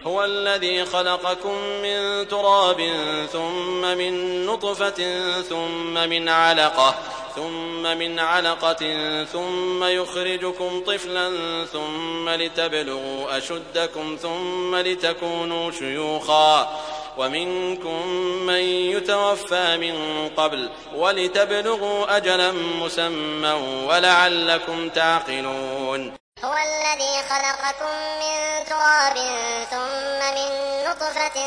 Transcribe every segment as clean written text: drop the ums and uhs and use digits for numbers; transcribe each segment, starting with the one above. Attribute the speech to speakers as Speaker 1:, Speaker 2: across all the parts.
Speaker 1: هو الذي خلقكم من تراب ثم من نطفة ثم من علقة ثم يخرجكم طفلا ثم لتبلغوا أشدكم ثم لتكونوا شيوخا ومنكم من يتوفى من قبل ولتبلغوا أجلا مسمى ولعلكم تعقلون
Speaker 2: هو الذي خلقكم من تراب ثم من نطفة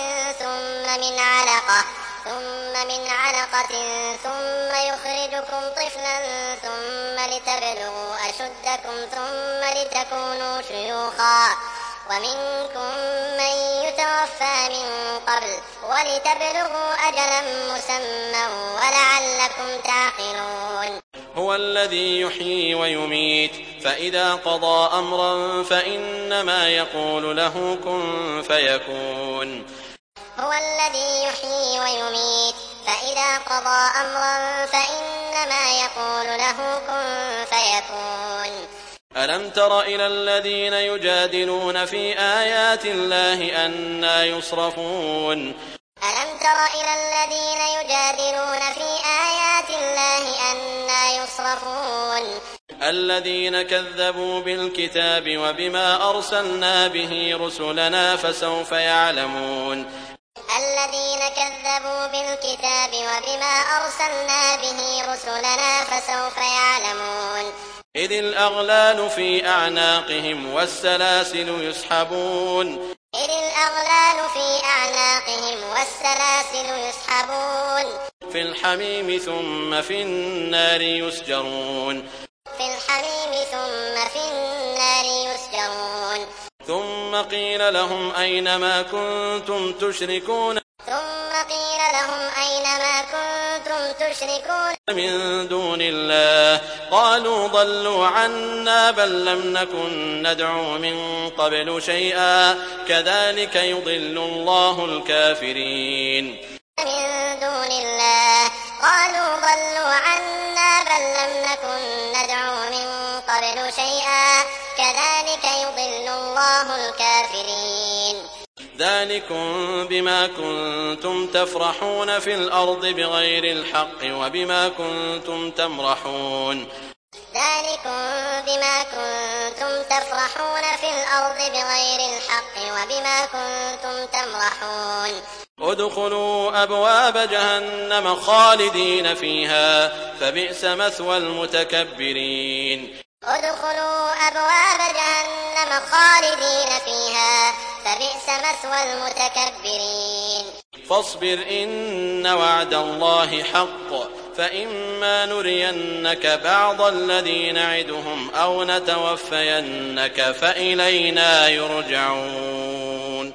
Speaker 2: ثم من علقة ثم يخرجكم طفلا ثم لتبلغوا أشدكم ثم لتكونوا شيوخا ومنكم من يتوفى من قبل ولتبلغوا أجلا مسمى ولعلكم تعقلون
Speaker 1: هو الذي يحيي ويميت فإذا قضى أمرا فإنما يقول له كن فيكون
Speaker 2: هو الذي يحيي ويميت فإذا قضى أمرا فإنما يقول له كن فيكون
Speaker 1: ألم تر إلى الذين يجادلون في آيات الله أنى يصرفون
Speaker 2: ألم تر إلى الذين يجادلون في آيات الله أنى يصرفون
Speaker 1: الذين كذبوا بالكتاب وبما أرسلنا به رسلنا فسوف يعلمون
Speaker 2: الذين كذبوا بالكتاب وبما أرسلنا به رسلنا فسوف يعلمون
Speaker 1: إذ الأغلال في أعناقهم والسلاسل يسحبون في الحميم ثم في النار يسجرون ثم قيل لهم أين ما كنتم تشركون من دون الله قالوا ضلوا عنا بل لم نكن ندعو من قبل شيئا كذلك يضل الله الكافرين ذلكم بما كنتم تفرحون في الأرض بغير الحق وبما كنتم تمرحون ادخلوا أبواب جهنم خالدين فيها فبئس مثوى المتكبرين فاصبر إن وعد الله حق فإما نرينك بعض الذي نعدهم أو نتوفينك فإلينا يرجعون